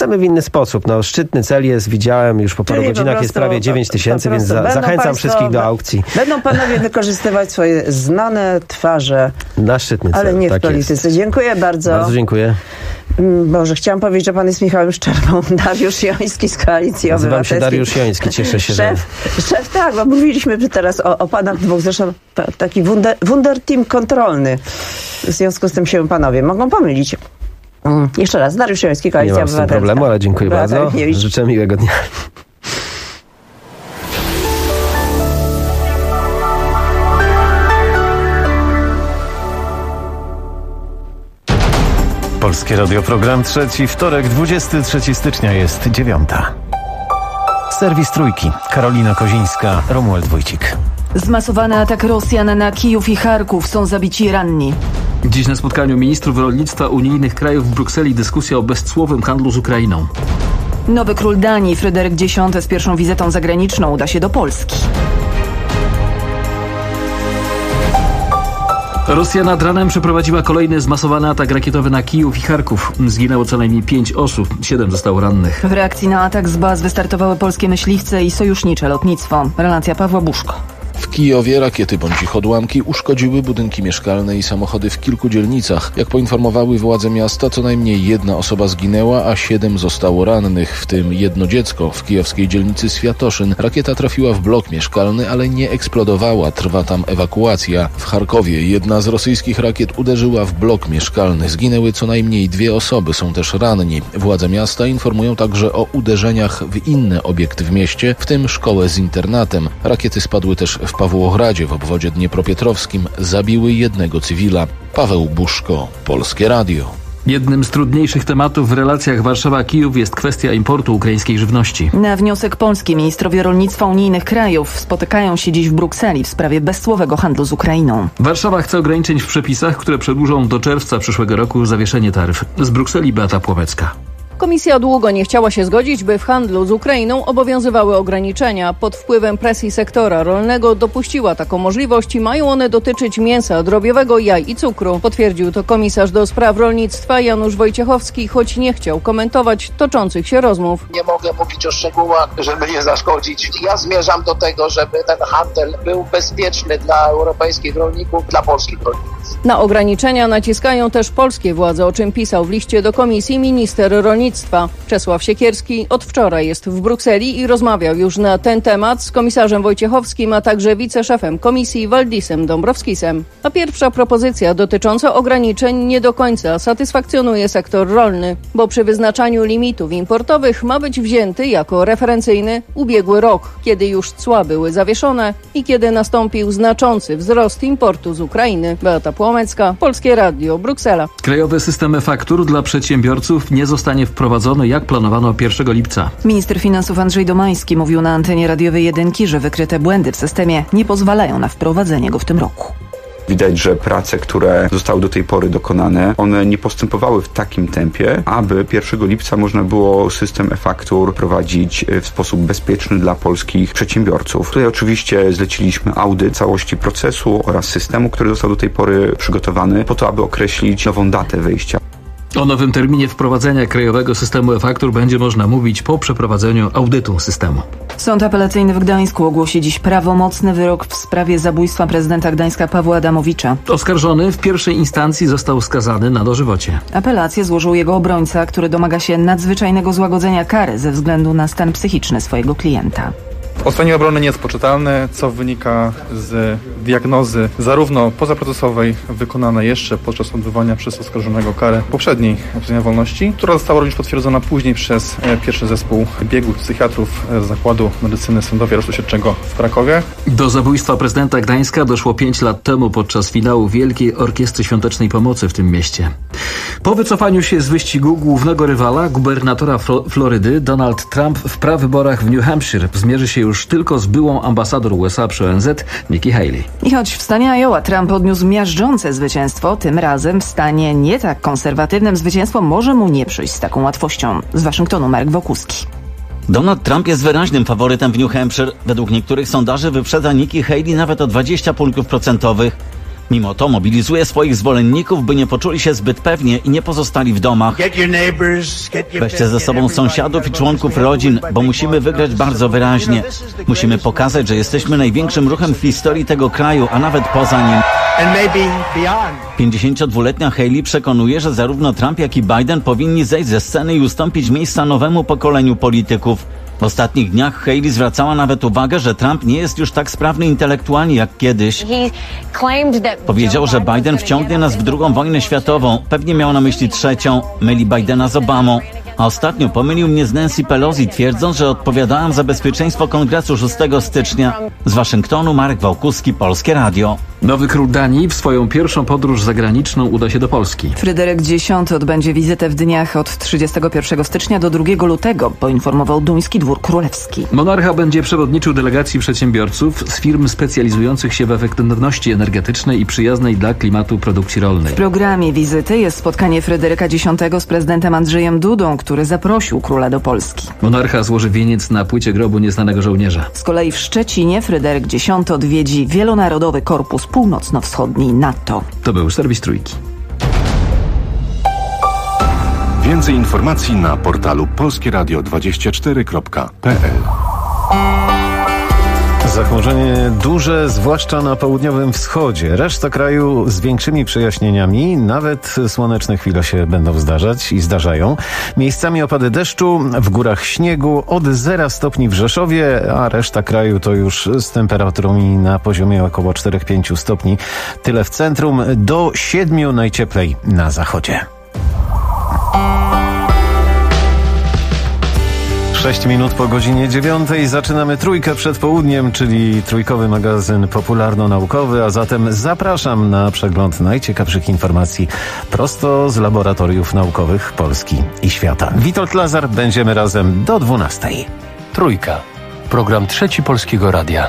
chcemy w inny sposób. No, szczytny cel jest, widziałem już po paru godzinach, jest prawie 9 tysięcy, więc zachęcam wszystkich do aukcji. Będą panowie wykorzystywać swoje znane twarze. Na szczytny cel, ale nie w polityce. Dziękuję bardzo. Bardzo dziękuję. Boże, chciałam powiedzieć, że pan jest Michałem Szczerbą. Dariusz Joński z Koalicji Obywatelskiej. Nazywam się Dariusz Joński, cieszę się, Szef, tak, bo mówiliśmy teraz o panach dwóch, zresztą taki wunderteam kontrolny. W związku z tym się panowie mogą pomylić. Jeszcze raz, Dariusz Joński, Koalicja Obywatelska. Nie mam z tym problemu, ale dziękuję bardzo. Życzę miłego dnia. Polskie Radio, program trzeci, wtorek, 23 stycznia jest 9. Serwis Trójki. Karolina Kozińska, Romuald Wójcik. Zmasowany atak Rosjan na Kijów i Charków, są zabici ranni. Dziś na spotkaniu ministrów rolnictwa unijnych krajów w Brukseli dyskusja o bezcłowym handlu z Ukrainą. Nowy król Danii, Fryderyk X, z pierwszą wizytą zagraniczną uda się do Polski. Rosja nad ranem przeprowadziła kolejny zmasowany atak rakietowy na Kijów i Charków. Zginęło co najmniej 5 osób, 7 zostało rannych. W reakcji na atak z baz wystartowały polskie myśliwce i sojusznicze lotnictwo. Relacja Pawła Buszko. W Kijowie rakiety bądź ich odłamki uszkodziły budynki mieszkalne i samochody w kilku dzielnicach. Jak poinformowały władze miasta, co najmniej 1 osoba zginęła, a 7 zostało rannych, w tym 1 dziecko w kijowskiej dzielnicy Światoszyn. Rakieta trafiła w blok mieszkalny, ale nie eksplodowała. Trwa tam ewakuacja. W Charkowie 1 z rosyjskich rakiet uderzyła w blok mieszkalny. Zginęły co najmniej 2 osoby, są też ranni. Władze miasta informują także o uderzeniach w inne obiekty w mieście, w tym szkołę z internatem. Rakiety spadły też w Pawłogradzie w obwodzie dniepropietrowskim, zabiły 1 cywila. Paweł Buszko, Polskie Radio. Jednym z trudniejszych tematów w relacjach Warszawa-Kijów jest kwestia importu ukraińskiej żywności. Na wniosek Polski ministrowie rolnictwa unijnych krajów spotykają się dziś w Brukseli w sprawie bezcłowego handlu z Ukrainą. Warszawa chce ograniczeń w przepisach, które przedłużą do czerwca przyszłego roku zawieszenie taryf. Z Brukseli Beata Płomecka. Komisja długo nie chciała się zgodzić, by w handlu z Ukrainą obowiązywały ograniczenia. Pod wpływem presji sektora rolnego dopuściła taką możliwość i mają one dotyczyć mięsa drobiowego, jaj i cukru. Potwierdził to komisarz do spraw rolnictwa Janusz Wojciechowski, choć nie chciał komentować toczących się rozmów. Nie mogę mówić o szczegółach, żeby nie zaszkodzić. Ja zmierzam do tego, żeby ten handel był bezpieczny dla europejskich rolników, dla polskich rolników. Na ograniczenia naciskają też polskie władze, o czym pisał w liście do komisji minister rolnictwa. Czesław Siekierski od wczoraj jest w Brukseli i rozmawiał już na ten temat z komisarzem Wojciechowskim, a także wiceszefem komisji Waldisem Dąbrowskisem. A pierwsza propozycja dotycząca ograniczeń nie do końca satysfakcjonuje sektor rolny, bo przy wyznaczaniu limitów importowych ma być wzięty jako referencyjny ubiegły rok, kiedy już cła były zawieszone i kiedy nastąpił znaczący wzrost importu z Ukrainy. Beata Płomecka, Polskie Radio, Bruksela. Krajowy system e-faktur dla przedsiębiorców nie zostanie wprowadzony jak planowano 1 lipca. Minister finansów Andrzej Domański mówił na antenie radiowej Jedynki, że wykryte błędy w systemie nie pozwalają na wprowadzenie go w tym roku. Widać, że prace, które zostały do tej pory dokonane, one nie postępowały w takim tempie, aby 1 lipca można było system e-faktur prowadzić w sposób bezpieczny dla polskich przedsiębiorców. Tutaj oczywiście zleciliśmy audyt całości procesu oraz systemu, który został do tej pory przygotowany po to, aby określić nową datę wejścia. O nowym terminie wprowadzenia krajowego systemu e-faktur będzie można mówić po przeprowadzeniu audytu systemu. Sąd apelacyjny w Gdańsku ogłosi dziś prawomocny wyrok w sprawie zabójstwa prezydenta Gdańska Pawła Adamowicza. Oskarżony w pierwszej instancji został skazany na dożywocie. Apelację złożył jego obrońca, który domaga się nadzwyczajnego złagodzenia kary ze względu na stan psychiczny swojego klienta. Po stronie obrony nie jest poczytalne, co wynika z diagnozy zarówno pozaprocesowej wykonanej jeszcze podczas odbywania przez oskarżonego kary poprzedniej pozbawienia wolności, która została również potwierdzona później przez pierwszy zespół biegłych psychiatrów z Zakładu Medycyny Sądowej Aresztu Śledczego w Krakowie. Do zabójstwa prezydenta Gdańska doszło 5 lat temu podczas finału Wielkiej Orkiestry Świątecznej Pomocy w tym mieście. Po wycofaniu się z wyścigu głównego rywala, gubernatora Florydy, Donald Trump w prawyborach w New Hampshire zmierzy się już tylko z byłą ambasador USA przy ONZ, Nikki Haley. I choć w stanie Iowa Trump odniósł miażdżące zwycięstwo, tym razem w stanie nie tak konserwatywnym zwycięstwo może mu nie przyjść z taką łatwością. Z Waszyngtonu Marek Wokuski. Donald Trump jest wyraźnym faworytem w New Hampshire. Według niektórych sondaży wyprzedza Nikki Haley nawet o 20 punktów procentowych. Mimo to mobilizuje swoich zwolenników, by nie poczuli się zbyt pewnie i nie pozostali w domach. Weźcie ze sobą sąsiadów i członków rodzin, bo musimy wygrać bardzo wyraźnie. Musimy pokazać, że jesteśmy największym ruchem w historii tego kraju, a nawet poza nim. 52-letnia Haley przekonuje, że zarówno Trump, jak i Biden powinni zejść ze sceny i ustąpić miejsca nowemu pokoleniu polityków. W ostatnich dniach Haley zwracała nawet uwagę, że Trump nie jest już tak sprawny intelektualnie jak kiedyś. Powiedział, że Biden wciągnie nas w II wojnę światową. Pewnie miał na myśli trzecią. Myli Bidena z Obamą. A ostatnio pomylił mnie z Nancy Pelosi, twierdząc, że odpowiadałam za bezpieczeństwo Kongresu 6 stycznia. Z Waszyngtonu Marek Wałkuski, Polskie Radio. Nowy król Danii w swoją pierwszą podróż zagraniczną uda się do Polski. Fryderyk X odbędzie wizytę w dniach od 31 stycznia do 2 lutego, poinformował duński dwór królewski. Monarcha będzie przewodniczył delegacji przedsiębiorców z firm specjalizujących się w efektywności energetycznej i przyjaznej dla klimatu produkcji rolnej. W programie wizyty jest spotkanie Fryderyka X z prezydentem Andrzejem Dudą, który zaprosił króla do Polski. Monarcha złoży wieniec na płycie grobu nieznanego żołnierza. Z kolei w Szczecinie Fryderyk X odwiedzi Wielonarodowy Korpus Północno-Wschodni NATO. To był serwis Trójki. Więcej informacji na portalu polskieradio24.pl. Zachmurzenie duże, zwłaszcza na południowym wschodzie. Reszta kraju z większymi przejaśnieniami, nawet słoneczne chwile się będą zdarzać i zdarzają. Miejscami opady deszczu, w górach śniegu, od 0 stopni w Rzeszowie, a reszta kraju to już z temperaturami na poziomie około 4-5 stopni. Tyle w centrum, do 7 najcieplej na zachodzie. 6 minut po godzinie 9 zaczynamy Trójkę przed południem, czyli trójkowy magazyn popularno-naukowy, a zatem zapraszam na przegląd najciekawszych informacji prosto z laboratoriów naukowych Polski i świata. Witold Lazar, będziemy razem do 12. Trójka. Program Trzeci Polskiego Radia.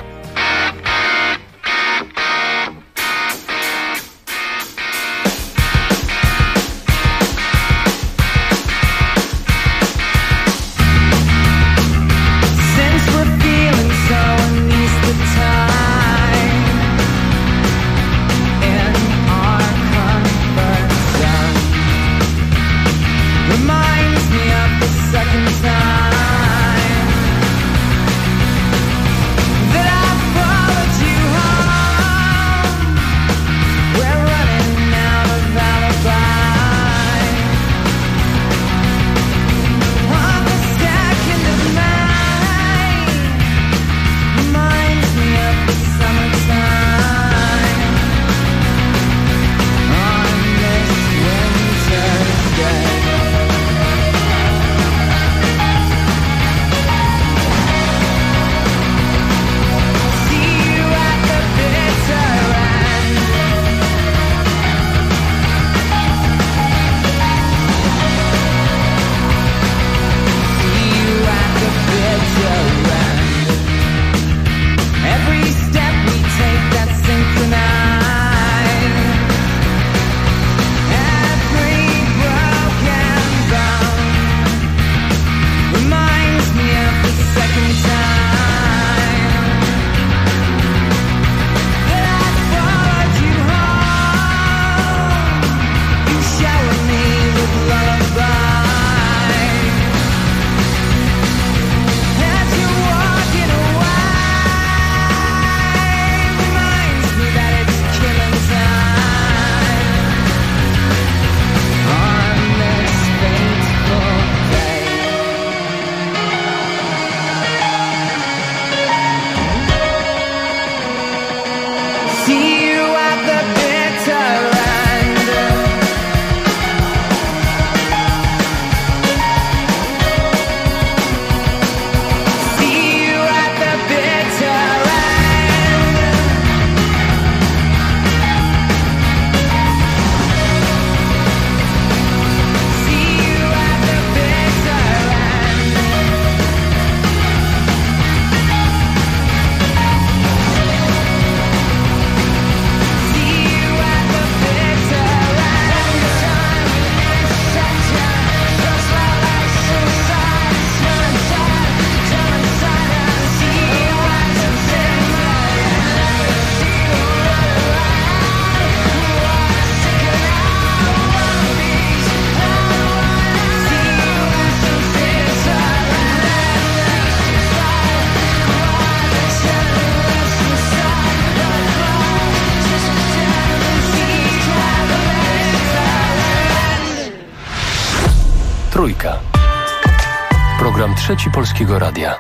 Program Trzeci Polskiego Radia.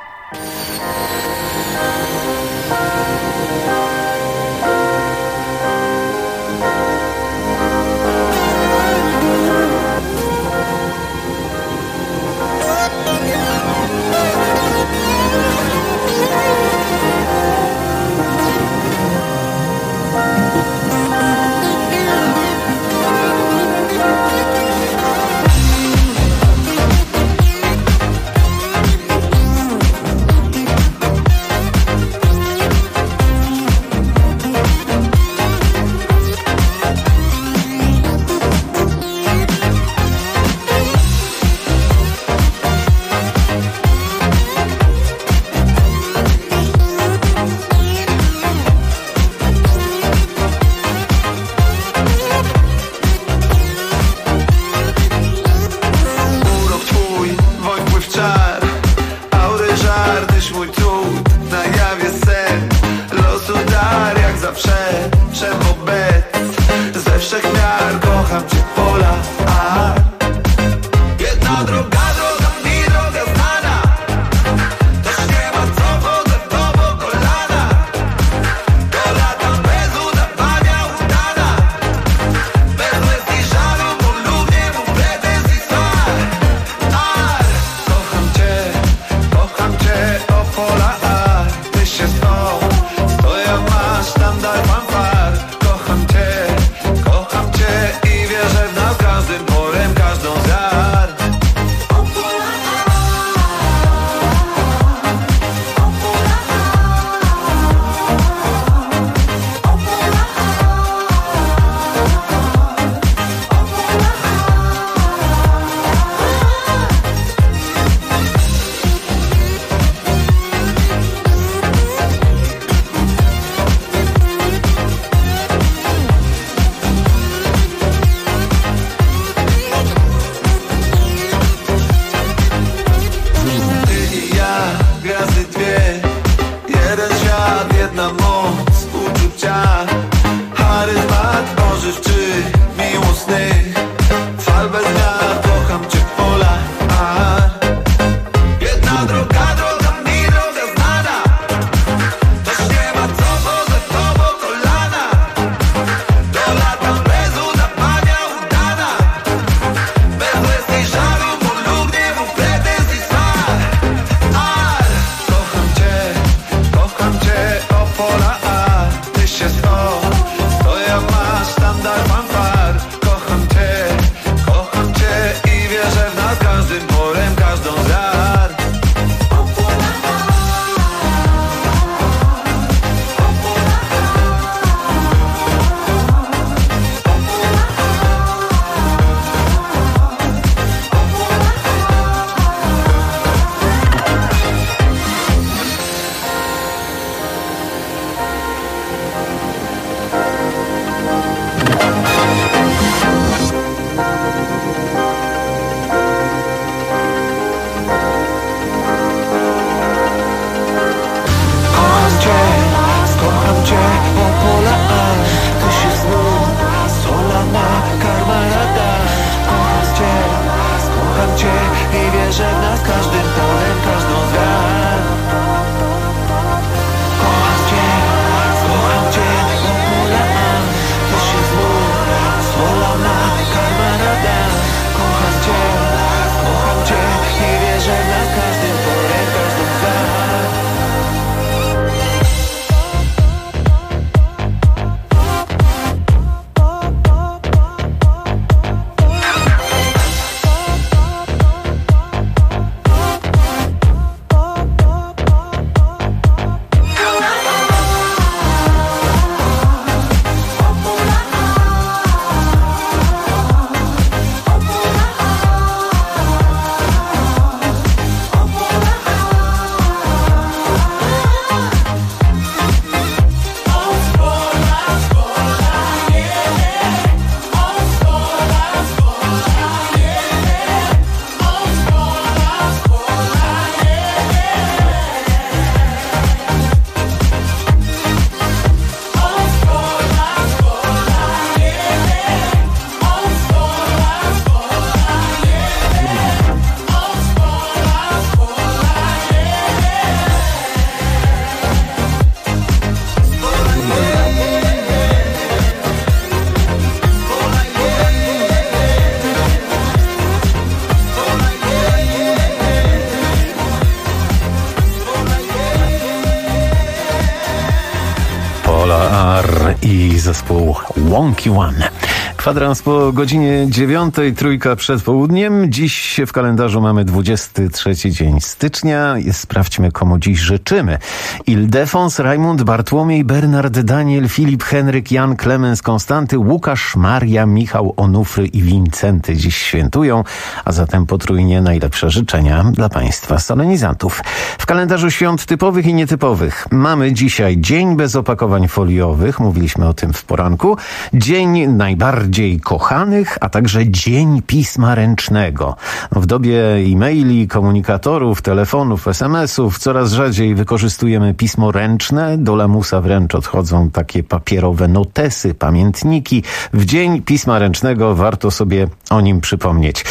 zespół Wonky One. Kwadrans po godzinie 9, trójka przed południem. Dziś w kalendarzu mamy 23 dzień stycznia. Sprawdźmy, komu dziś życzymy. Ildefons, Rajmund, Bartłomiej, Bernard, Daniel, Filip, Henryk, Jan, Klemens, Konstanty, Łukasz, Maria, Michał, Onufry i Wincenty dziś świętują, a zatem potrójnie najlepsze życzenia dla Państwa solenizantów. W kalendarzu świąt typowych i nietypowych mamy dzisiaj dzień bez opakowań foliowych, mówiliśmy o tym w poranku, dzień najbardziej kochanych, a także dzień pisma ręcznego. W dobie e-maili, komunikatorów, telefonów, SMS-ów coraz rzadziej wykorzystujemy pismo ręczne. Do lamusa wręcz odchodzą takie papierowe notesy, pamiętniki. W dzień pisma ręcznego warto sobie o nim przypomnieć.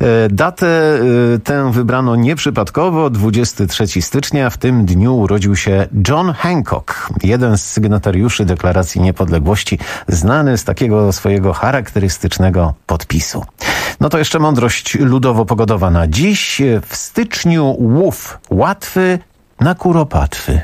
Datę tę wybrano nieprzypadkowo. 23 stycznia. W tym dniu urodził się John Hancock, jeden z sygnatariuszy Deklaracji Niepodległości, znany z takiego swojego charakterystycznego podpisu. No to jeszcze mądrość ludowo-pogodowa na dziś. W styczniu łów łatwy na kuropatwy.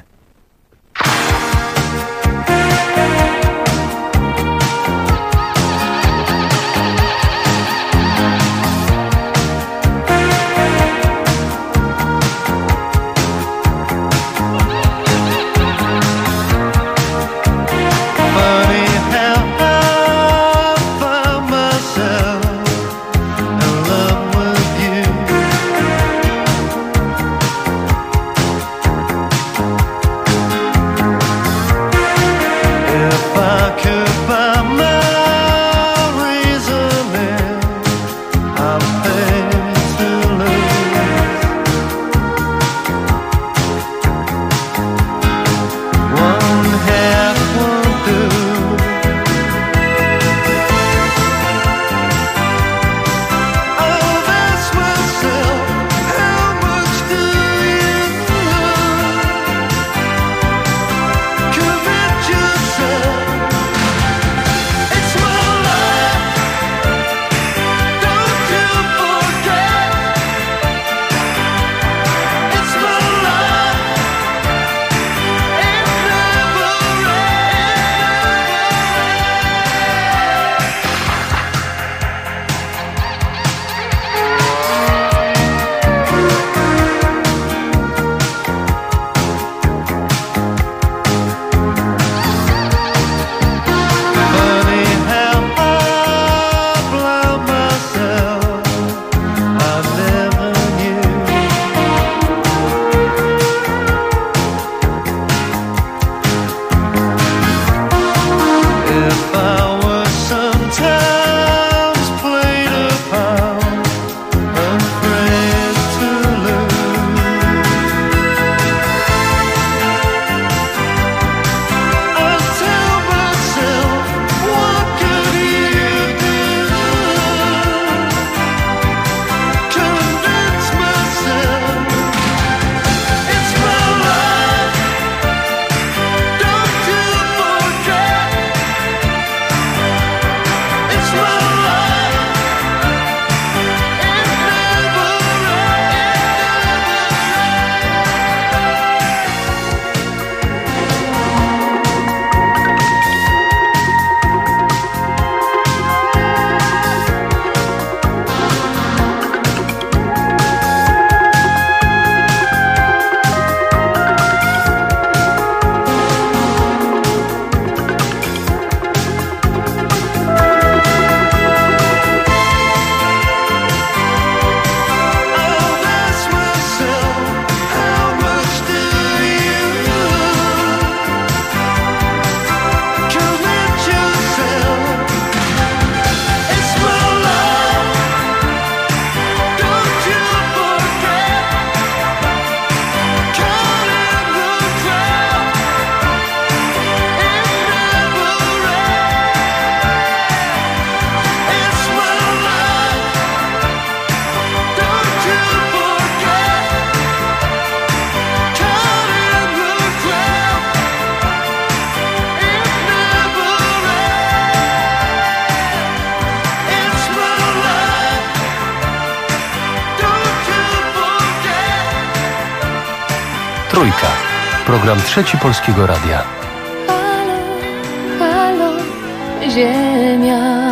Trójka. Program Trzeci Polskiego Radia. Halo, halo, ziemia.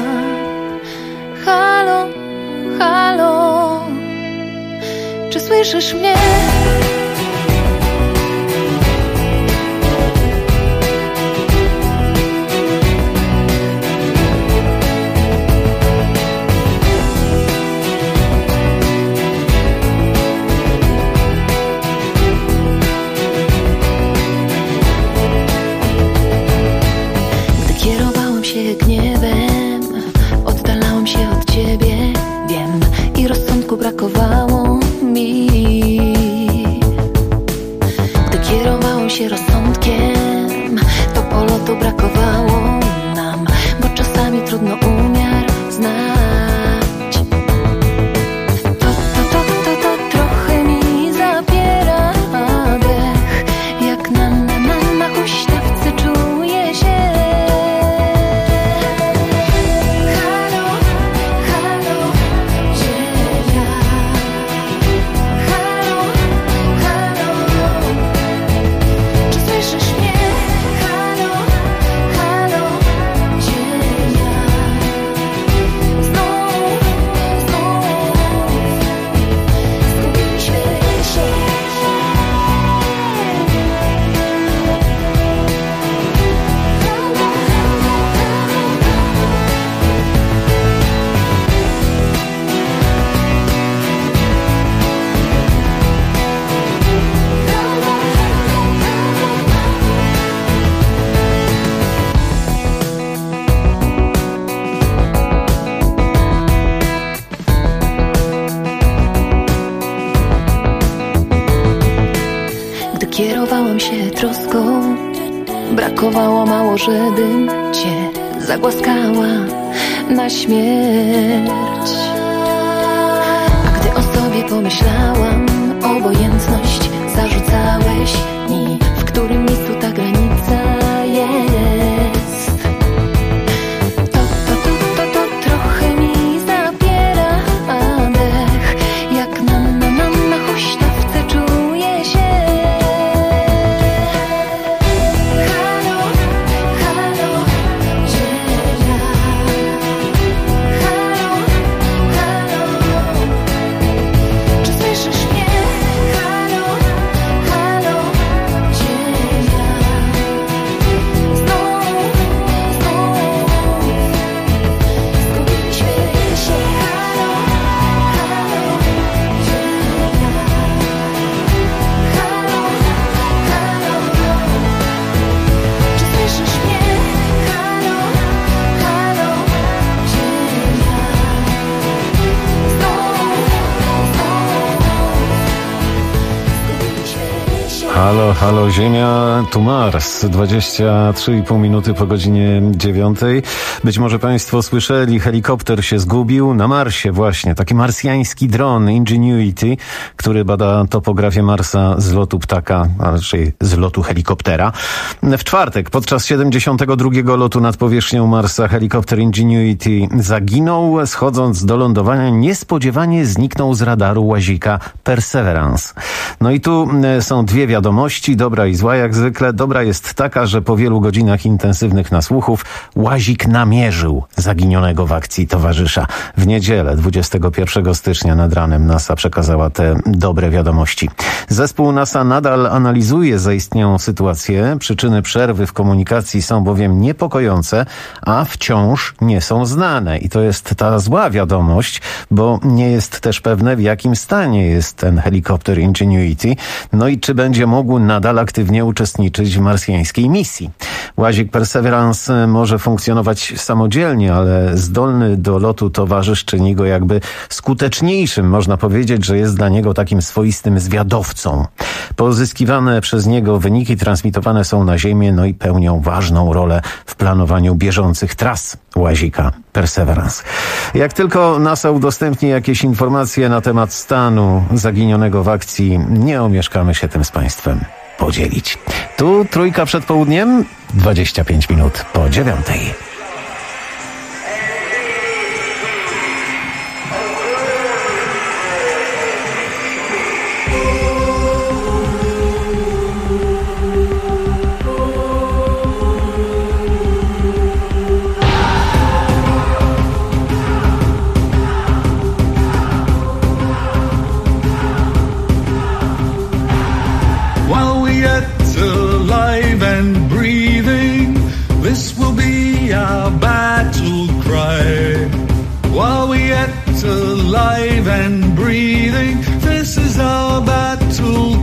Halo, halo, czy słyszysz mnie? Gniewem oddalałem się od ciebie, wiem, i rozsądku brakowało mi. Gdy kierowałem się rozsądkiem, to polotu brakowało nam, bo czasami trudno umiar znać. To trochę mi zabiera dech, jak na huśtawce czuję się. Kierowałam się troską, brakowało mało, żebym cię zagłaskała na śmierć. A gdy o sobie pomyślałam, obojętność zarzucałeś mi, w którym miejscu ta granica jest. To trochę mi zabiera dech, jak na huśtawce czuję się. Halo, halo Ziemia, tu Mars, 23,5 minuty po godzinie 9. Być może Państwo słyszeli, helikopter się zgubił na Marsie właśnie. Taki marsjański dron Ingenuity, który bada topografię Marsa z lotu ptaka, a raczej z lotu helikoptera. W czwartek, podczas 72. lotu nad powierzchnią Marsa, helikopter Ingenuity zaginął. Schodząc do lądowania, niespodziewanie zniknął z radaru łazika Perseverance. No i tu są dwie wiadomości, dobra i zła jak zwykle. Dobra jest taka, że po wielu godzinach intensywnych nasłuchów łazik namierzył zaginionego w akcji towarzysza. W niedzielę, 21 stycznia nad ranem NASA przekazała te dobre wiadomości. Zespół NASA nadal analizuje zaistniałą sytuację. Przyczyny przerwy w komunikacji są bowiem niepokojące, a wciąż nie są znane. I to jest ta zła wiadomość, bo nie jest też pewne, w jakim stanie jest ten helikopter Ingenuity. No i czy będzie mógł nadal aktywnie uczestniczyć w marsjańskiej misji. Łazik Perseverance może funkcjonować samodzielnie, ale zdolny do lotu towarzysz czyni go jakby skuteczniejszym. Można powiedzieć, że jest dla niego takim swoistym zwiadowcą. Pozyskiwane przez niego wyniki transmitowane są na Ziemię, no i pełnią ważną rolę w planowaniu bieżących tras łazika Perseverance. Jak tylko NASA udostępni jakieś informacje na temat stanu zaginionego w akcji, nie omieszkamy się tym z Państwem podzielić. Tu trójka przed południem, 25 minut po 9. alive and breathing. This is our battle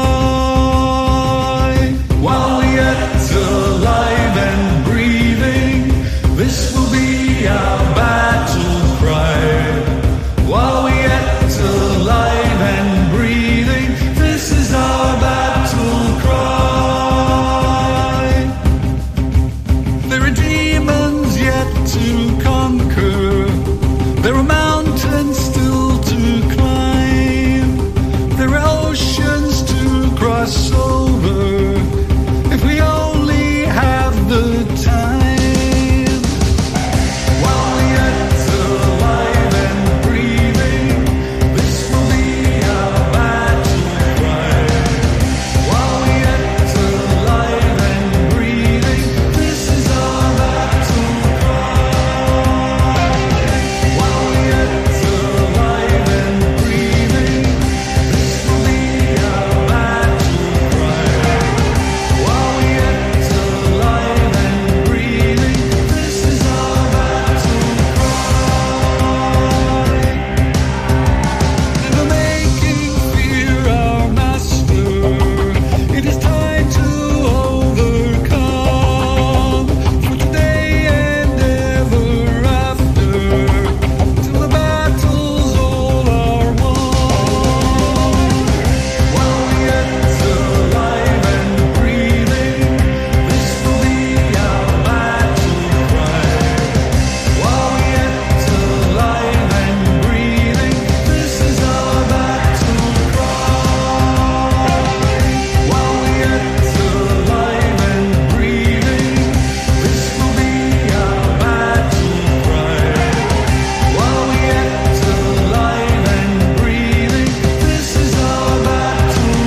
cry. While we're yet alive and breathing, this will be our battle cry. While we're yet alive and breathing, this is our battle cry. There are demons yet to conquer. There are mountains still to climb. There are oceans to cross over. If we only have the time. While we're yet alive and breathing, this will be our battle cry. While we're yet alive and breathing, this is our battle cry. While we're yet alive and breathing, this will be our battle cry. While we're yet alive and breathing, this is our battle cry. Never making fear our master. It is time to overcome. For today and ever after, till the battles all are won. While we're yet alive and breathing, this will be our battle cry. While we're yet alive and breathing, this is our battle cry. While we're yet alive and breathing, this will be our battle cry. While we're yet alive and breathing, this is our battle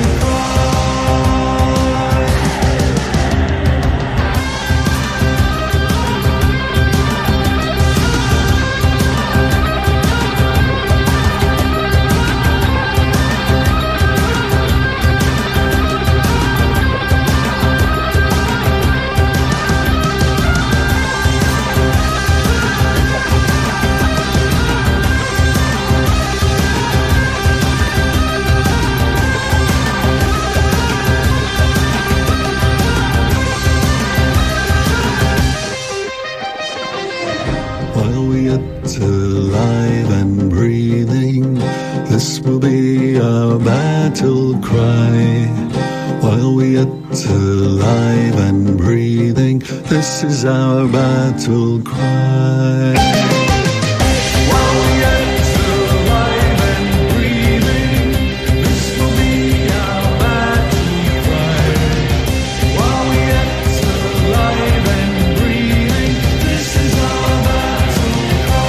While we're yet alive and breathing, this will be our battle cry. While we're yet alive and breathing, this is our battle cry. While we're yet alive and breathing, this will be our battle cry. While we're yet alive and breathing, this is our battle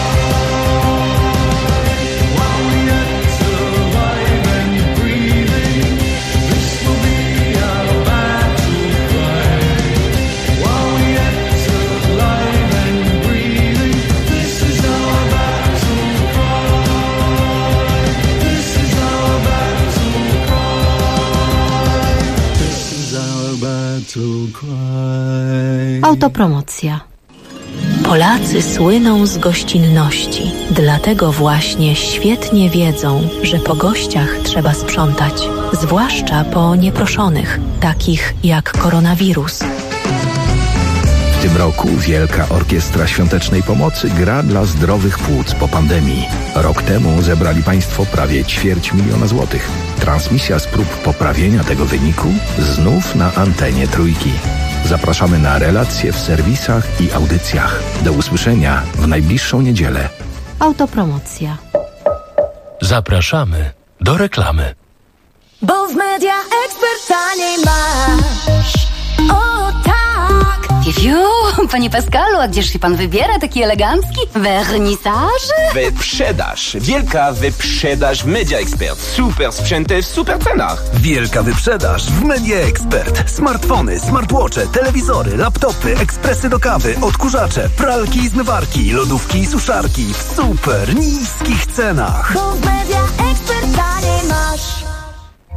cry. While we're yet alive and breathing, this will be our battle cry. While we're yet alive and breathing, this is our battle cry. This is our battle cry. This is our battle cry. Autopromocja. Polacy słyną z gościnności. Dlatego właśnie świetnie wiedzą, że po gościach trzeba sprzątać. Zwłaszcza po nieproszonych, takich jak koronawirus. W tym roku Wielka Orkiestra Świątecznej Pomocy gra dla zdrowych płuc po pandemii. Rok temu zebrali Państwo prawie 250 000 złotych. Transmisja z prób poprawienia tego wyniku znów na antenie Trójki. Zapraszamy na relacje w serwisach i audycjach. Do usłyszenia w najbliższą niedzielę. Autopromocja. Zapraszamy do reklamy. Bo w Media Expert taniej masz. O tak! Fiu, panie Pascalu, a gdzież się pan wybiera taki elegancki? Wernisaż? Wyprzedaż. Wielka wyprzedaż w Media Expert. Super sprzęty w super cenach. Wielka wyprzedaż w Media Expert. Smartfony, smartwatche, telewizory, laptopy, ekspresy do kawy, odkurzacze, pralki i zmywarki, lodówki i suszarki w super niskich cenach. Bo w Media Expert taniej masz.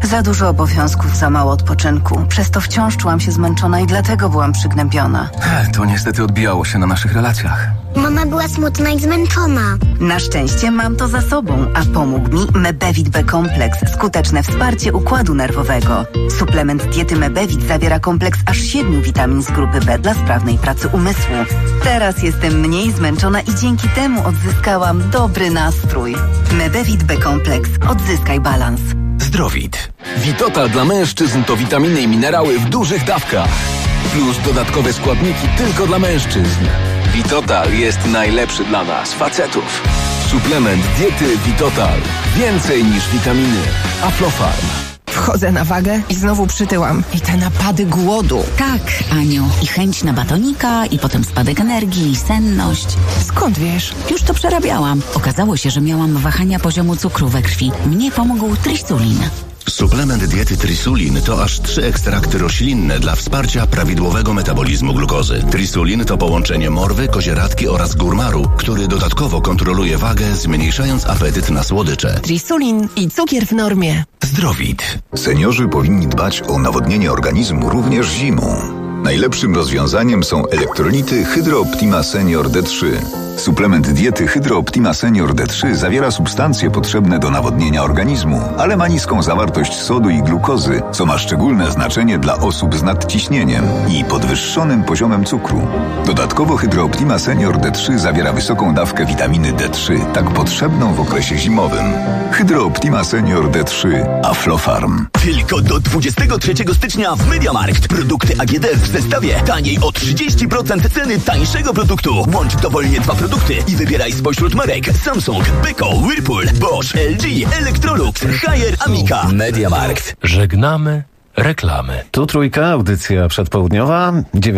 Za dużo obowiązków, za mało odpoczynku. Przez to wciąż czułam się zmęczona i dlatego byłam przygnębiona. To niestety odbijało się na naszych relacjach. Mama była smutna i zmęczona. Na szczęście mam to za sobą, a pomógł mi Mebevit B-kompleks. Skuteczne wsparcie układu nerwowego. Suplement diety Mebevit zawiera kompleks aż 7 witamin z grupy B dla sprawnej pracy umysłu. Teraz jestem mniej zmęczona i dzięki temu odzyskałam dobry nastrój. Mebevit B-kompleks. Odzyskaj balans. Zdrowit. Vitotal dla mężczyzn to witaminy i minerały w dużych dawkach. Plus dodatkowe składniki tylko dla mężczyzn. Vitotal jest najlepszy dla nas, facetów. Suplement diety Vitotal. Więcej niż witaminy. Aflofarm. Wchodzę na wagę i znowu przytyłam. I te napady głodu. Tak, Aniu. I chęć na batonika, i potem spadek energii, i senność. Skąd wiesz? Już to przerabiałam. Okazało się, że miałam wahania poziomu cukru we krwi. Mnie pomógł Trisulin. Suplement diety Trisulin to aż 3 ekstrakty roślinne dla wsparcia prawidłowego metabolizmu glukozy. Trisulin to połączenie morwy, kozieradki oraz górmaru, który dodatkowo kontroluje wagę, zmniejszając apetyt na słodycze. Trisulin i cukier w normie. Zdrowit. Seniorzy powinni dbać o nawodnienie organizmu również zimą. Najlepszym rozwiązaniem są elektrolity Hydro Optima Senior D3. Suplement diety Hydro Optima Senior D3 zawiera substancje potrzebne do nawodnienia organizmu, ale ma niską zawartość sodu i glukozy, co ma szczególne znaczenie dla osób z nadciśnieniem i podwyższonym poziomem cukru. Dodatkowo Hydro Optima Senior D3 zawiera wysoką dawkę witaminy D3, tak potrzebną w okresie zimowym. Hydro Optima Senior D3 Aflofarm. Tylko do 23 stycznia w MediaMarkt. Produkty AGD w zestawie taniej o 30% ceny tańszego produktu. Łącz dowolnie 2 produkty i wybieraj spośród marek Samsung, Beko, Whirlpool, Bosch, LG, Electrolux, Haier, Amica. MediaMarkt. Żegnamy reklamy. Tu Trójka, audycja przedpołudniowa,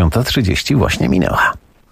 9:30 właśnie minęła.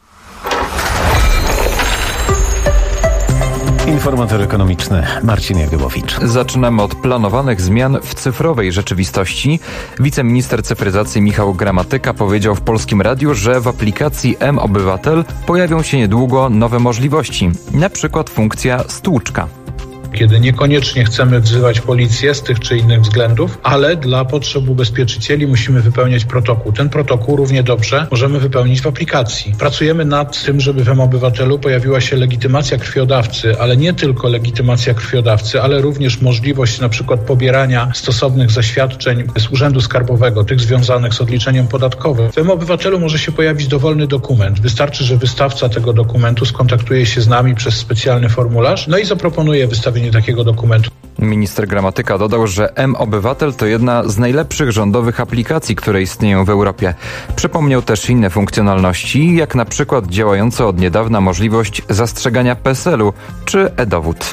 Informator ekonomiczny Marcin Jagiełowicz. Zaczynamy od planowanych zmian w cyfrowej rzeczywistości. Wiceminister cyfryzacji Michał Gramatyka powiedział w Polskim Radiu, że w aplikacji mObywatel pojawią się niedługo nowe możliwości, na przykład funkcja stłuczka. Kiedy niekoniecznie chcemy wzywać policję z tych czy innych względów, ale dla potrzeb ubezpieczycieli musimy wypełniać protokół. Ten protokół równie dobrze możemy wypełnić w aplikacji. Pracujemy nad tym, żeby w mObywatelu pojawiła się legitymacja krwiodawcy, ale nie tylko legitymacja krwiodawcy, ale również możliwość na przykład pobierania stosownych zaświadczeń z Urzędu Skarbowego, tych związanych z odliczeniem podatkowym. W mObywatelu może się pojawić dowolny dokument. Wystarczy, że wystawca tego dokumentu skontaktuje się z nami przez specjalny formularz, no i zaproponuje wystawienie takiego dokumentu. Minister Gramatyka dodał, że mObywatel to jedna z najlepszych rządowych aplikacji, które istnieją w Europie. Przypomniał też inne funkcjonalności, jak na przykład działająca od niedawna możliwość zastrzegania PESEL-u czy e-dowód.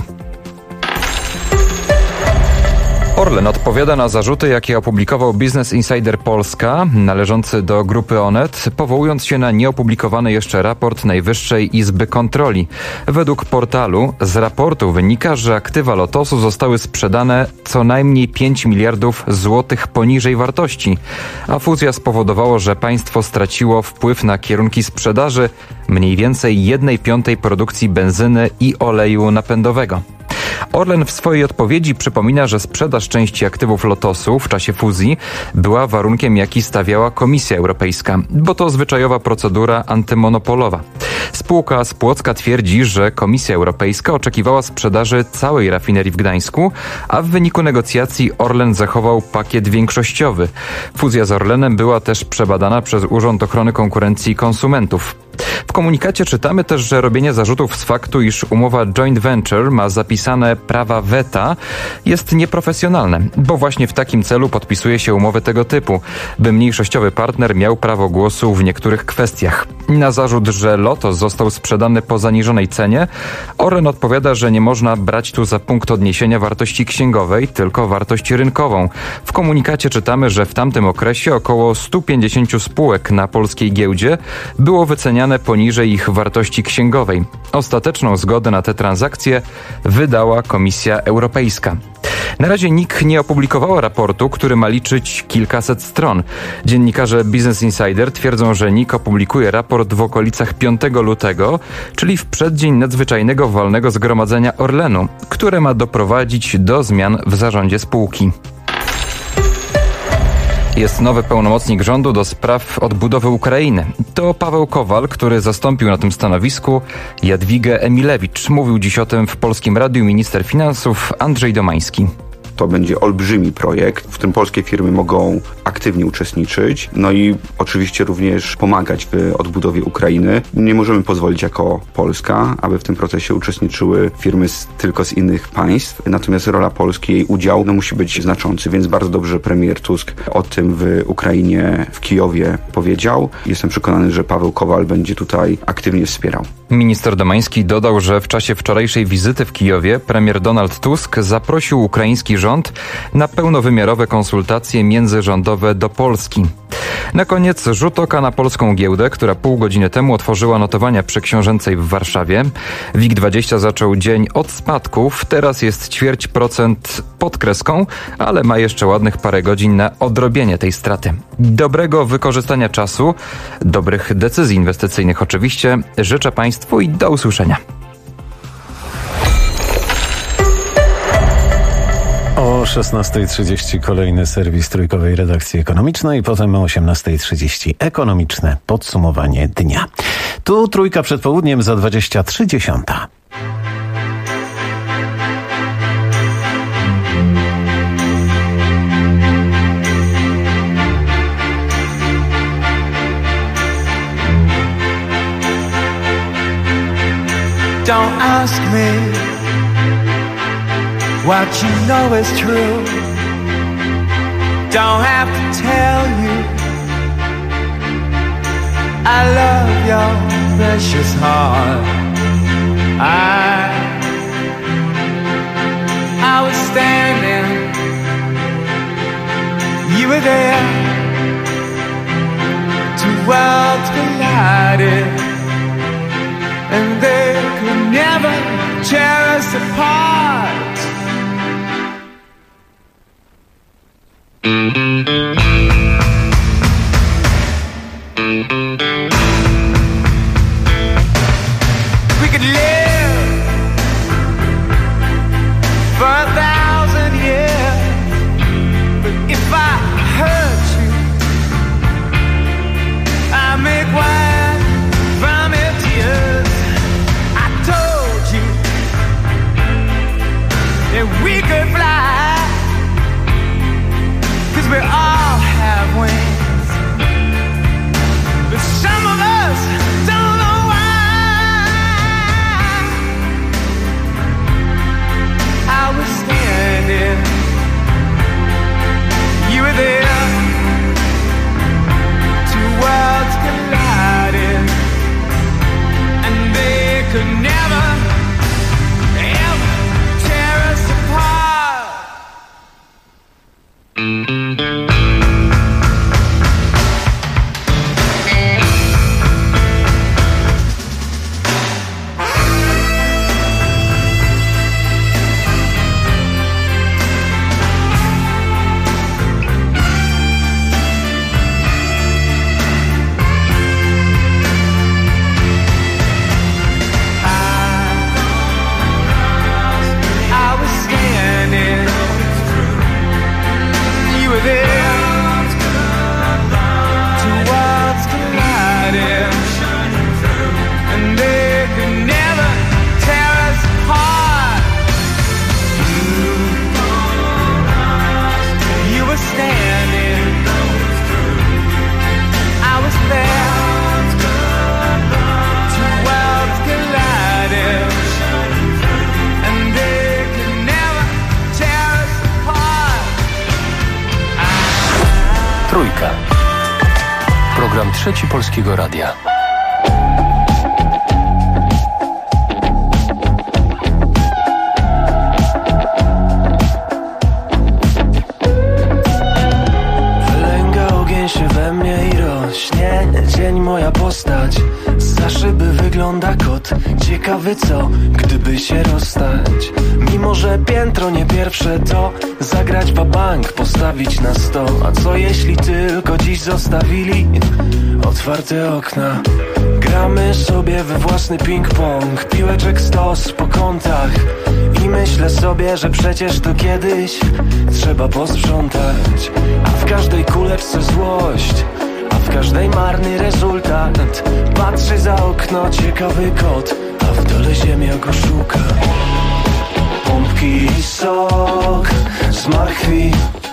Orlen odpowiada na zarzuty, jakie opublikował Business Insider Polska, należący do grupy Onet, powołując się na nieopublikowany jeszcze raport Najwyższej Izby Kontroli. Według portalu z raportu wynika, że aktywa Lotosu zostały sprzedane co najmniej 5 miliardów złotych poniżej wartości, a fuzja spowodowała, że państwo straciło wpływ na kierunki sprzedaży mniej więcej 1/5 produkcji benzyny i oleju napędowego. Orlen w swojej odpowiedzi przypomina, że sprzedaż części aktywów Lotosu w czasie fuzji była warunkiem, jaki stawiała Komisja Europejska, bo to zwyczajowa procedura antymonopolowa. Spółka z Płocka twierdzi, że Komisja Europejska oczekiwała sprzedaży całej rafinerii w Gdańsku, a w wyniku negocjacji Orlen zachował pakiet większościowy. Fuzja z Orlenem była też przebadana przez Urząd Ochrony Konkurencji i Konsumentów. W komunikacie czytamy też, że robienie zarzutów z faktu, iż umowa joint venture ma zapisane prawa weta, jest nieprofesjonalne, bo właśnie w takim celu podpisuje się umowy tego typu, by mniejszościowy partner miał prawo głosu w niektórych kwestiach. Na zarzut, że Lotos został sprzedany po zaniżonej cenie, Orlen odpowiada, że nie można brać tu za punkt odniesienia wartości księgowej, tylko wartość rynkową. W komunikacie czytamy, że w tamtym okresie około 150 spółek na polskiej giełdzie było wyceniane poniżej ich wartości księgowej. Ostateczną zgodę na te transakcje wydała Komisja Europejska. Na razie NIK nie opublikowała raportu, który ma liczyć kilkaset stron. Dziennikarze Business Insider twierdzą, że NIK opublikuje raport w okolicach 5 lutego, czyli w przeddzień nadzwyczajnego walnego zgromadzenia Orlenu, które ma doprowadzić do zmian w zarządzie spółki. Jest nowy pełnomocnik rządu do spraw odbudowy Ukrainy. To Paweł Kowal, który zastąpił na tym stanowisku Jadwigę Emilewicz. Mówił dziś o tym w Polskim Radiu minister finansów Andrzej Domański. To będzie olbrzymi projekt, w którym polskie firmy mogą aktywnie uczestniczyć, no i oczywiście również pomagać w odbudowie Ukrainy. Nie możemy pozwolić jako Polska, aby w tym procesie uczestniczyły firmy tylko z innych państw, natomiast rola Polski, jej udział musi być znaczący, więc bardzo dobrze, że premier Tusk o tym w Ukrainie, w Kijowie powiedział. Jestem przekonany, że Paweł Kowal będzie tutaj aktywnie wspierał. Minister Domański dodał, że w czasie wczorajszej wizyty w Kijowie premier Donald Tusk zaprosił ukraiński rząd na pełnowymiarowe konsultacje międzyrządowe do Polski. Na koniec rzut oka na polską giełdę, która pół godziny temu otworzyła notowania przeksiążęcej w Warszawie. WIG20 zaczął dzień od spadków, teraz jest 0,25% pod kreską, ale ma jeszcze ładnych parę godzin na odrobienie tej straty. Dobrego wykorzystania czasu, dobrych decyzji inwestycyjnych oczywiście. Życzę Państwu i do usłyszenia. O 16:30 kolejny serwis Trójkowej Redakcji Ekonomicznej, potem o 18:30 ekonomiczne podsumowanie dnia. Tu Trójka przed południem, za 23:10. Don't ask me what you know is true. Don't have to tell you I love your precious heart. I was standing, you were there. Two worlds collided, and they could never tear us apart. We could live for 1,000 years, but if I hurt you, I make wine from your tears. I told you that we could fly, 'cause we all have wings, but some of us don't know why. I was standing, you were there. Two worlds collided, and they could never, ever tear us apart. Trójka. Program Trzeci Polskiego Radia. Wylęga ogień się we mnie i rośnie dzień, moja postać. Za szyby wygląda kot. Ciekawy co, gdyby się rozstać. Mimo że piętro nie pierwsze, to zagrać wabank, postawić na 100. A co jeśli tylko dziś zostawili otwarte okna? Gramy sobie we własny ping-pong, piłeczek stos po kątach. I myślę sobie, że przecież to kiedyś trzeba posprzątać. A w każdej kuleczce złość, a w każdej marny rezultat. Patrzy za okno ciekawy kot, a w dole ziemia go szuka. Pompki i sok z marchwi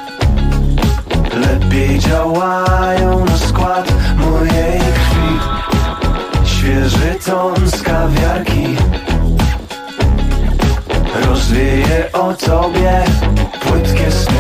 lepiej działają na skład mojej krwi. Świeży ton z kawiarki rozwieje o tobie płytkie sny.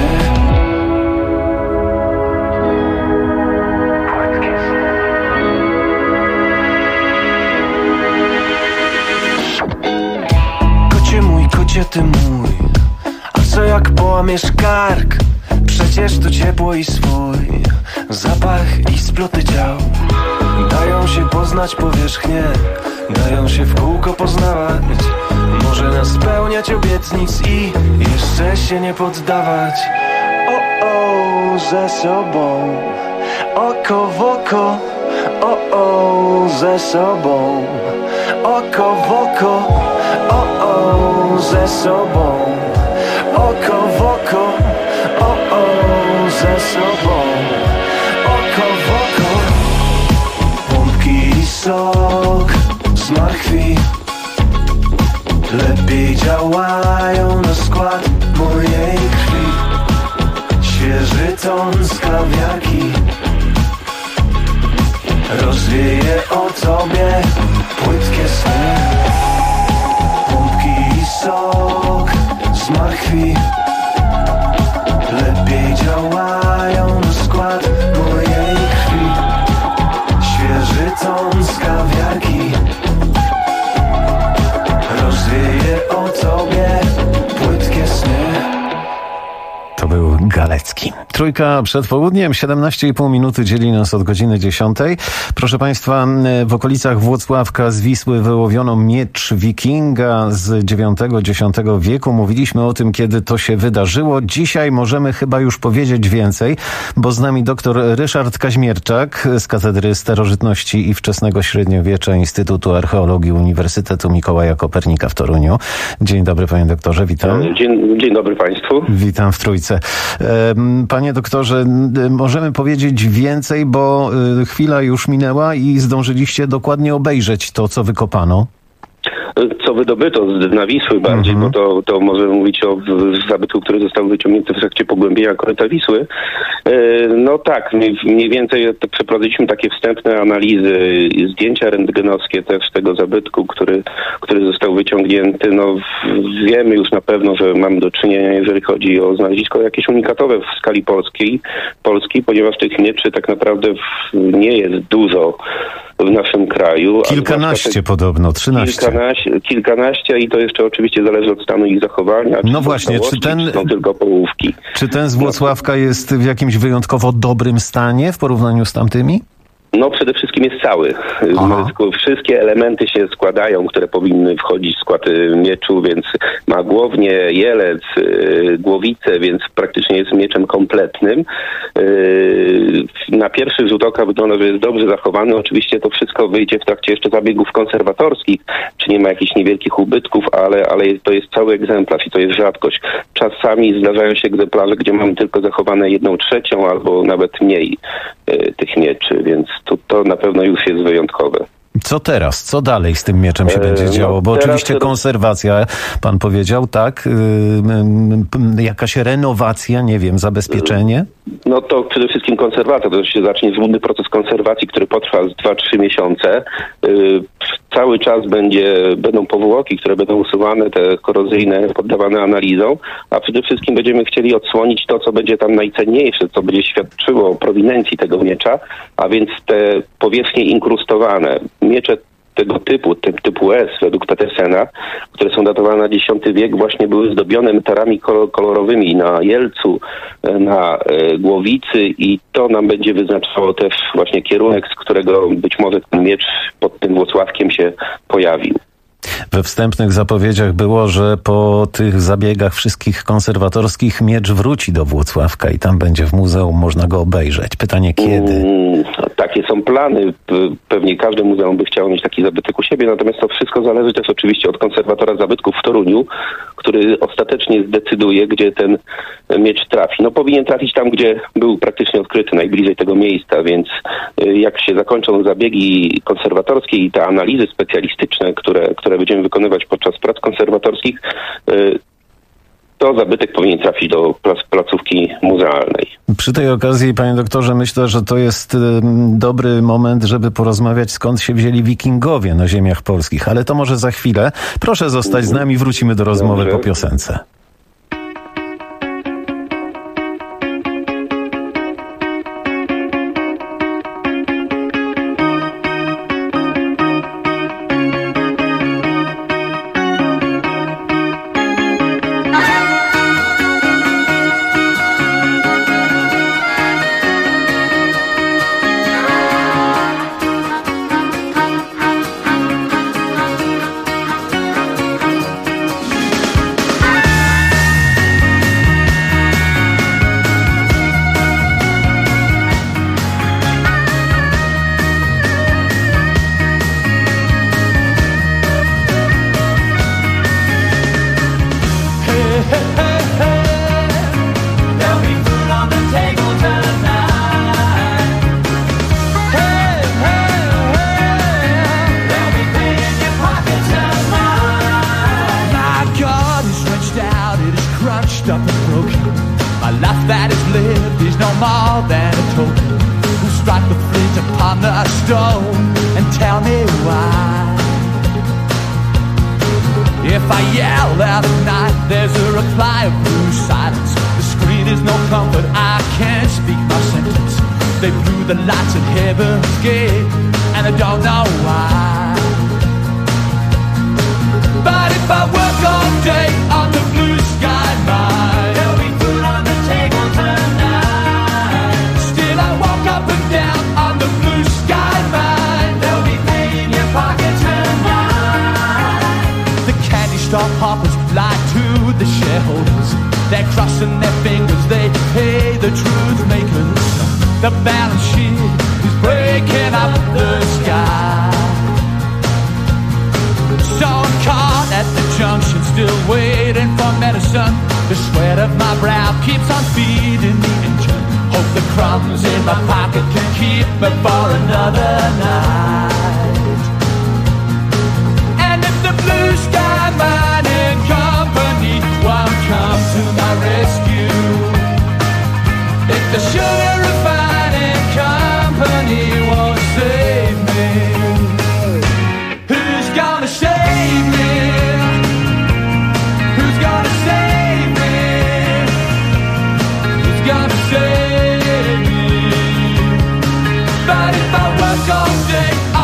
Kocie mój, kocie ty mój, a co jak połamiesz kark? Przecież to ciepło i swój zapach i sploty ciał dają się poznać powierzchnię, dają się w kółko poznawać. Może nas spełniać obietnic i jeszcze się nie poddawać. O, ze sobą, oko w oko. O, ze sobą, oko w oko. O, ze sobą, oko w oko. O, ze sobą, oko w oko. Pompki i sok z marchwi lepiej działają na skład mojej krwi. Świeży ton z kawiarki rozwieje o tobie płytkie sny. Pompki i sok z marchwi lepiej działają na skład mojej krwi. Świeży ton z kawiarki rozwieje o tobie płytkie sny. To był Galecki. Trójka przed południem, 17,5 minuty dzieli nas od godziny 10. Proszę Państwa, w okolicach Włocławka z Wisły wyłowiono miecz wikinga z IX-X wieku. Mówiliśmy o tym, kiedy to się wydarzyło. Dzisiaj możemy chyba już powiedzieć więcej, bo z nami dr Ryszard Kaźmierczak z Katedry Starożytności i Wczesnego Średniowiecza Instytutu Archeologii Uniwersytetu Mikołaja Kopernika w Toruniu. Dzień dobry, panie doktorze, witam. Dzień dobry Państwu. Witam w Trójce. Panie doktorze, możemy powiedzieć więcej, bo chwila już minęła i zdążyliście dokładnie obejrzeć to, co wykopano. Co wydobyto z dna Wisły bardziej, bo to możemy mówić o zabytku, który został wyciągnięty w trakcie pogłębienia koryta Wisły. No tak, mniej więcej przeprowadziliśmy takie wstępne analizy, zdjęcia rentgenowskie też tego zabytku, który został wyciągnięty. No wiemy już na pewno, że mamy do czynienia, jeżeli chodzi o znalezisko jakieś unikatowe w skali polskiej, ponieważ tych mieczy tak naprawdę nie jest dużo w naszym kraju. Kilkanaście podobno, 13. Kilkanaście i to jeszcze oczywiście zależy od stanu ich zachowania. No właśnie, czy są tylko połówki. Czy ten z Włocławka jest w jakimś wyjątkowo dobrym stanie w porównaniu z tamtymi? No przede wszystkim jest cały. Wszystkie elementy się składają, które powinny wchodzić w skład mieczu, więc ma głownię, jelec, głowicę, więc praktycznie jest mieczem kompletnym. Na pierwszy rzut oka wygląda, że jest dobrze zachowany. Oczywiście to wszystko wyjdzie w trakcie jeszcze zabiegów konserwatorskich, czy nie ma jakichś niewielkich ubytków, ale to jest cały egzemplarz i to jest rzadkość. Czasami zdarzają się egzemplarze, gdzie mamy tylko zachowane 1/3 albo nawet mniej tych mieczy, więc to na pewno już jest wyjątkowe. Co teraz? Co dalej z tym mieczem się będzie działo? Bo oczywiście konserwacja, pan powiedział, tak? Jakaś renowacja, nie wiem, zabezpieczenie? No to przede wszystkim konserwacja. To się zacznie żmudny proces konserwacji, który potrwa 2-3 miesiące. Cały czas będą powłoki, które będą usuwane, te korozyjne, poddawane analizom, a przede wszystkim będziemy chcieli odsłonić to, co będzie tam najcenniejsze, co będzie świadczyło o prowinencji tego miecza, a więc te powierzchnie inkrustowane. Miecze tego typu S według Petersena, które są datowane na X wiek, właśnie były zdobione metalami kolorowymi na jelcu, na głowicy i to nam będzie wyznaczało też właśnie kierunek, z którego być może ten miecz pod tym Włocławkiem się pojawił. We wstępnych zapowiedziach było, że po tych zabiegach wszystkich konserwatorskich miecz wróci do Włocławka i tam będzie w muzeum, można go obejrzeć. Pytanie kiedy? Takie są plany. Pewnie każde muzeum by chciało mieć taki zabytek u siebie, natomiast to wszystko zależy też oczywiście od konserwatora zabytków w Toruniu, który ostatecznie zdecyduje, gdzie ten miecz trafi. No powinien trafić tam, gdzie był praktycznie odkryty, najbliżej tego miejsca, więc jak się zakończą zabiegi konserwatorskie i te analizy specjalistyczne, które będziemy wykonywać podczas prac konserwatorskich, to zabytek powinien trafić do placówki muzealnej. Przy tej okazji, panie doktorze, myślę, że to jest dobry moment, żeby porozmawiać, skąd się wzięli wikingowie na ziemiach polskich. Ale to może za chwilę. Proszę zostać z nami, wrócimy do rozmowy po piosence. The balance sheet is breaking up the sky. So I'm caught at the junction, still waiting for medicine. The sweat of my brow keeps on feeding the engine. Hope the crumbs in my pocket can keep me for another night. And if the blue sky mining company won't come to my rescue, if the sugar refining company won't save me, who's gonna save me? Who's gonna save me? Who's gonna save me? But if I work all day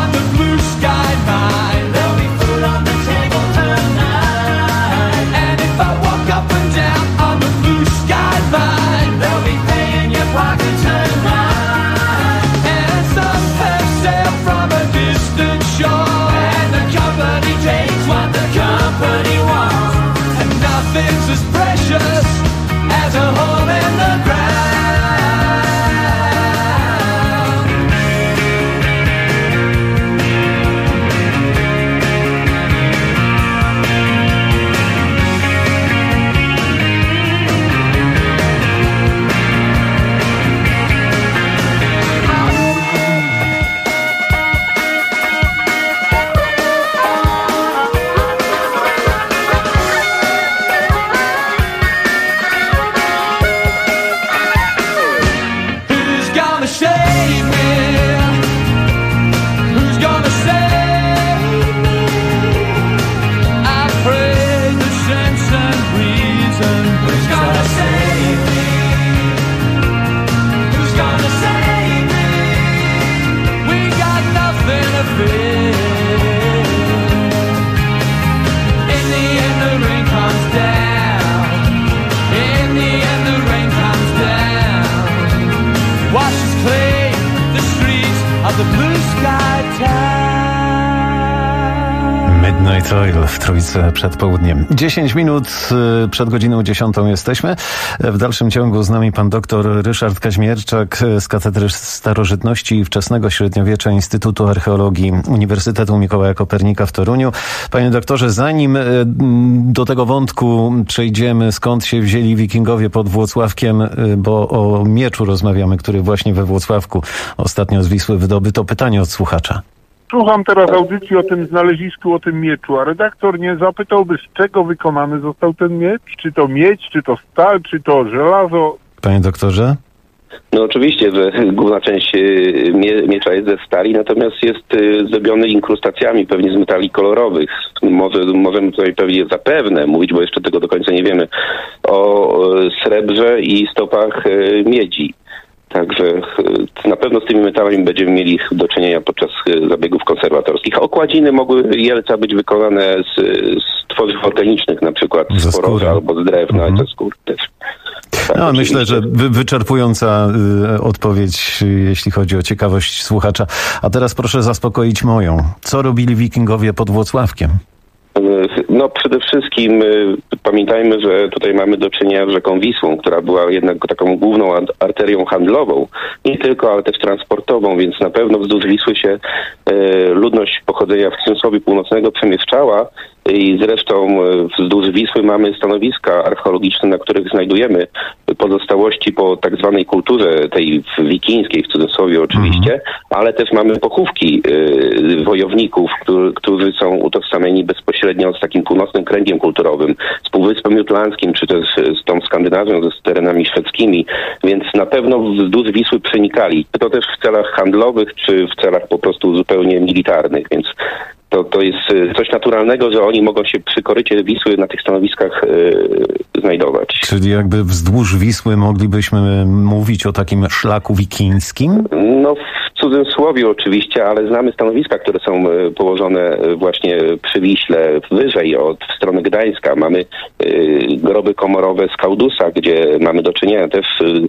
Midnight Oil w Trójce przed południem. 10 minut przed godziną 10 jesteśmy. W dalszym ciągu z nami pan doktor Ryszard Kaźmierczak z Katedry Starożytności i Wczesnego Średniowiecza Instytutu Archeologii Uniwersytetu Mikołaja Kopernika w Toruniu. Panie doktorze, zanim do tego wątku przejdziemy, skąd się wzięli wikingowie pod Włocławkiem, bo o mieczu rozmawiamy, który właśnie we Włocławku ostatnio z Wisły wydobyto, pytanie od słuchacza. Słucham teraz audycji o tym znalezisku, o tym mieczu, a redaktor nie zapytałby, z czego wykonany został ten miecz? Czy to miedź, czy to stal, czy to żelazo? Panie doktorze? No oczywiście, że główna część miecza jest ze stali, natomiast jest zdobiony inkrustacjami, pewnie z metali kolorowych. Możemy tutaj pewnie zapewne mówić, bo jeszcze tego do końca nie wiemy, o srebrze i stopach miedzi. Także na pewno z tymi metalami będziemy mieli do czynienia podczas zabiegów konserwatorskich. A okładziny mogły jelca być wykonane z tworzyw organicznych, na przykład z poroży albo z drewna, ze skóry też. Tak, no, myślę, że wyczerpująca odpowiedź, jeśli chodzi o ciekawość słuchacza. A teraz proszę zaspokoić moją. Co robili wikingowie pod Włocławkiem? No przede wszystkim pamiętajmy, że tutaj mamy do czynienia z rzeką Wisłą, która była jednak taką główną arterią handlową, nie tylko, ale też transportową, więc na pewno wzdłuż Wisły się ludność pochodzenia w Krzyżowie Północnego przemieszczała i zresztą wzdłuż Wisły mamy stanowiska archeologiczne, na których znajdujemy pozostałości po tak zwanej kulturze tej wikińskiej, w cudzysłowie oczywiście, ale też mamy pochówki wojowników, którzy są utożsamieni bezpośrednio z takim północnym kręgiem kulturowym, z Półwyspem Jutlandzkim, czy też z tą Skandynawią, z terenami szwedzkimi, więc na pewno wzdłuż Wisły przenikali. To też w celach handlowych, czy w celach po prostu zupełnie militarnych, więc to jest coś naturalnego, że oni mogą się przy korycie Wisły na tych stanowiskach znajdować. Czyli jakby wzdłuż Wisły moglibyśmy mówić o takim szlaku wikińskim? No w cudzysłowie oczywiście, ale znamy stanowiska, które są położone właśnie przy Wiśle, wyżej w stronę Gdańska. Mamy groby komorowe z Kaudusa, gdzie mamy do czynienia też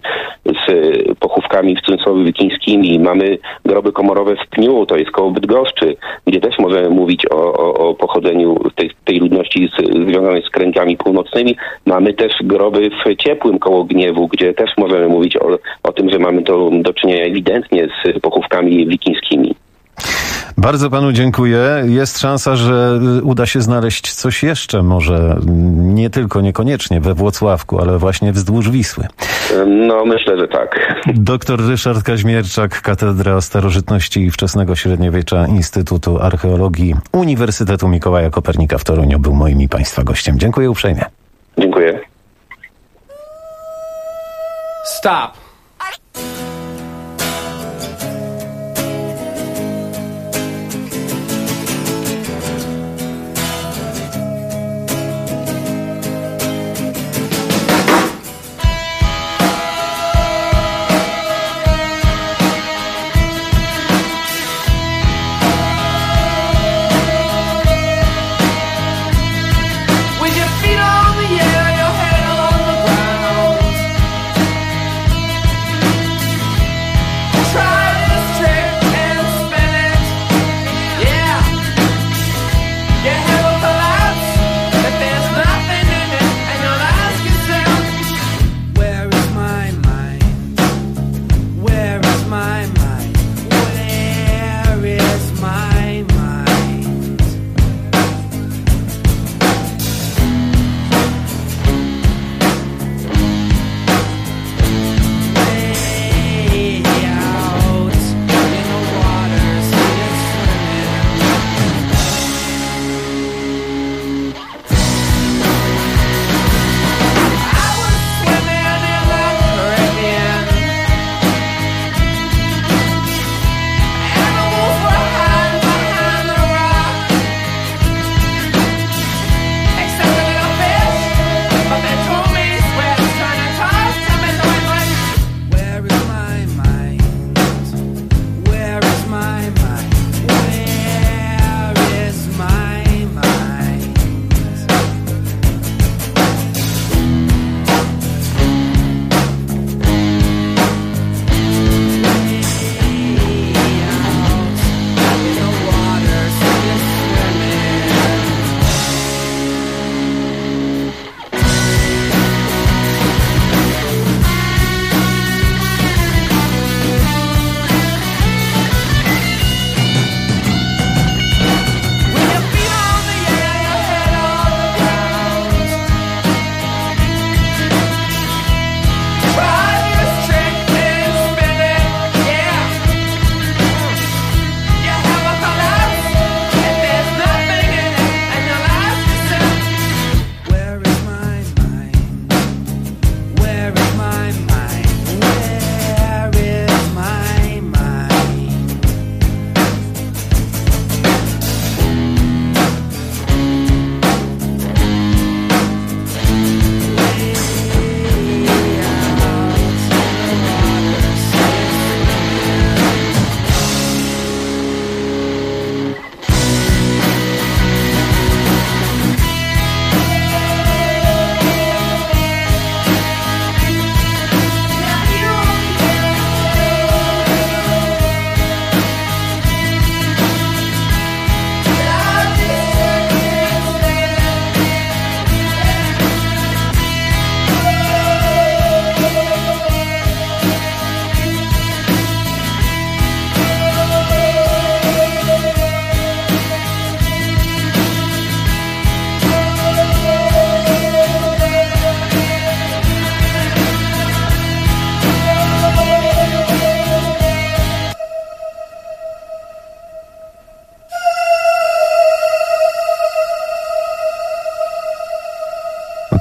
z pochówkami w cudzysłowie wikińskimi. Mamy groby komorowe w Pniu, to jest koło Bydgoszczy, gdzie też możemy mówić o pochodzeniu tej ludności związanej z kręgami północnymi. Mamy też groby w Ciepłym koło Gniewu, gdzie też możemy mówić o tym, że mamy to do czynienia ewidentnie z pochówkami wikińskimi. Bardzo panu dziękuję. Jest szansa, że uda się znaleźć coś jeszcze, może nie tylko, niekoniecznie we Włocławku, ale właśnie wzdłuż Wisły. No, myślę, że tak. Doktor Ryszard Kaźmierczak, Katedra Starożytności i Wczesnego Średniowiecza Instytutu Archeologii Uniwersytetu Mikołaja Kopernika w Toruniu był moim i państwa gościem. Dziękuję uprzejmie. Dziękuję. Stop. With your feet on the air, your head on the ground.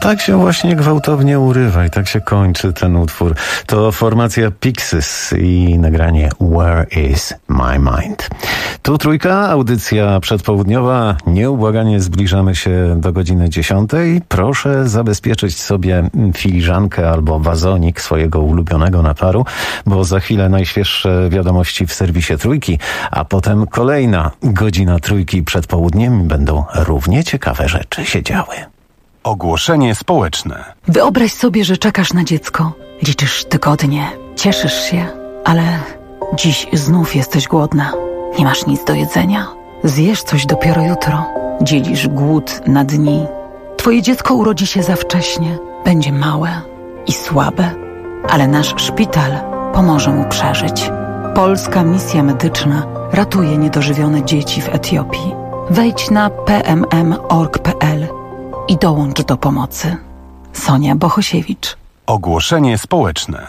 tak się właśnie gwałtownie urywa i tak się kończy ten utwór. To formacja Pixies i nagranie Where is my mind? Tu Trójka, audycja przedpołudniowa. Nieubłaganie zbliżamy się do godziny 10. Proszę zabezpieczyć sobie filiżankę albo wazonik swojego ulubionego naparu, bo za chwilę najświeższe wiadomości w serwisie Trójki, a potem kolejna godzina Trójki przed południem. Będą równie ciekawe rzeczy się działy. Ogłoszenie społeczne. Wyobraź sobie, że czekasz na dziecko. Liczysz tygodnie, cieszysz się, ale dziś znów jesteś głodna. Nie masz nic do jedzenia. Zjesz coś dopiero jutro. Dzielisz głód na dni. Twoje dziecko urodzi się za wcześnie. Będzie małe i słabe, ale nasz szpital pomoże mu przeżyć. Polska misja medyczna ratuje niedożywione dzieci w Etiopii. Wejdź na pmm.org.pl i dołącz do pomocy. Sonia Bohosiewicz. Ogłoszenie społeczne.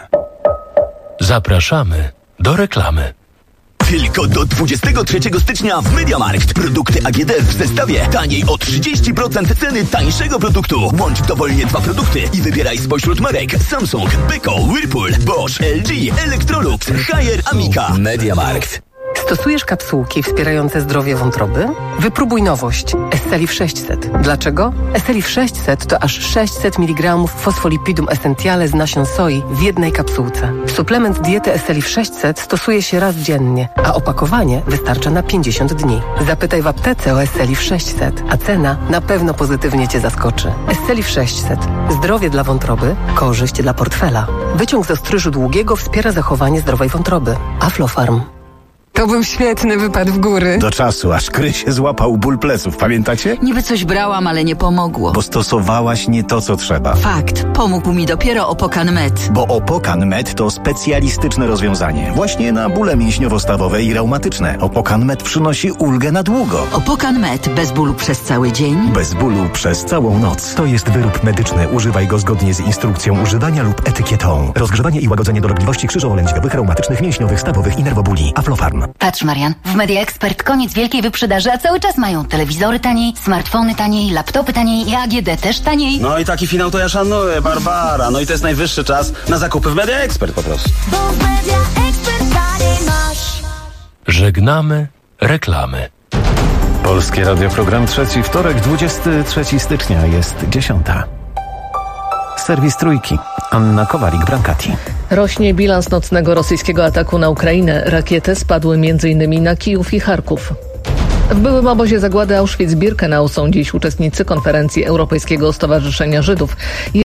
Zapraszamy do reklamy. Tylko do 23 stycznia w MediaMarkt. Produkty AGD w zestawie taniej o 30% ceny tańszego produktu. Łącz dowolnie 2 produkty i wybieraj spośród marek Samsung, Beko, Whirlpool, Bosch, LG, Electrolux, Haier, Amica. MediaMarkt. Stosujesz kapsułki wspierające zdrowie wątroby? Wypróbuj nowość Esselif 600. Dlaczego? Esselif 600 to aż 600 mg fosfolipidum essentiale z nasion soi w jednej kapsułce. Suplement diety Esselif 600 stosuje się raz dziennie, a opakowanie wystarcza na 50 dni. Zapytaj w aptece o Esselif 600, a cena na pewno pozytywnie Cię zaskoczy. Esselif 600. Zdrowie dla wątroby, korzyść dla portfela. Wyciąg z ostryżu długiego wspiera zachowanie zdrowej wątroby. Aflofarm. To był świetny wypad w góry. Do czasu, aż Krysie złapał ból pleców, pamiętacie? Niby coś brałam, ale nie pomogło. Bo stosowałaś nie to, co trzeba. Fakt, pomógł mi dopiero Opokan Med. Bo Opokan Med to specjalistyczne rozwiązanie. Właśnie na bóle mięśniowo-stawowe i reumatyczne. Opokan Med przynosi ulgę na długo. Opokan Med bez bólu przez cały dzień. Bez bólu przez całą noc. To jest wyrób medyczny. Używaj go zgodnie z instrukcją używania lub etykietą. Rozgrzewanie i łagodzenie dolegliwości krzyżowo-lędźwiowych, reumatycznych, mięśniowych, stawowych i nerwobóli. Aflofarm. Patrz, Marian, w Media Expert koniec wielkiej wyprzedaży, a cały czas mają telewizory taniej, smartfony taniej, laptopy taniej i AGD też taniej. No i taki finał to ja szanuję, Barbara. No i to jest najwyższy czas na zakupy w Media Expert po prostu. Bo w Media Expert taniej masz. Żegnamy reklamy. Polskie Radio, program trzeci, wtorek, 23 stycznia, jest 10. Serwis Trójki. Anna Kowalik-Brankati. Rośnie bilans nocnego rosyjskiego ataku na Ukrainę. Rakiety spadły m.in. na Kijów i Charków. W byłym obozie zagłady Auschwitz-Birkenau są dziś uczestnicy konferencji Europejskiego Stowarzyszenia Żydów.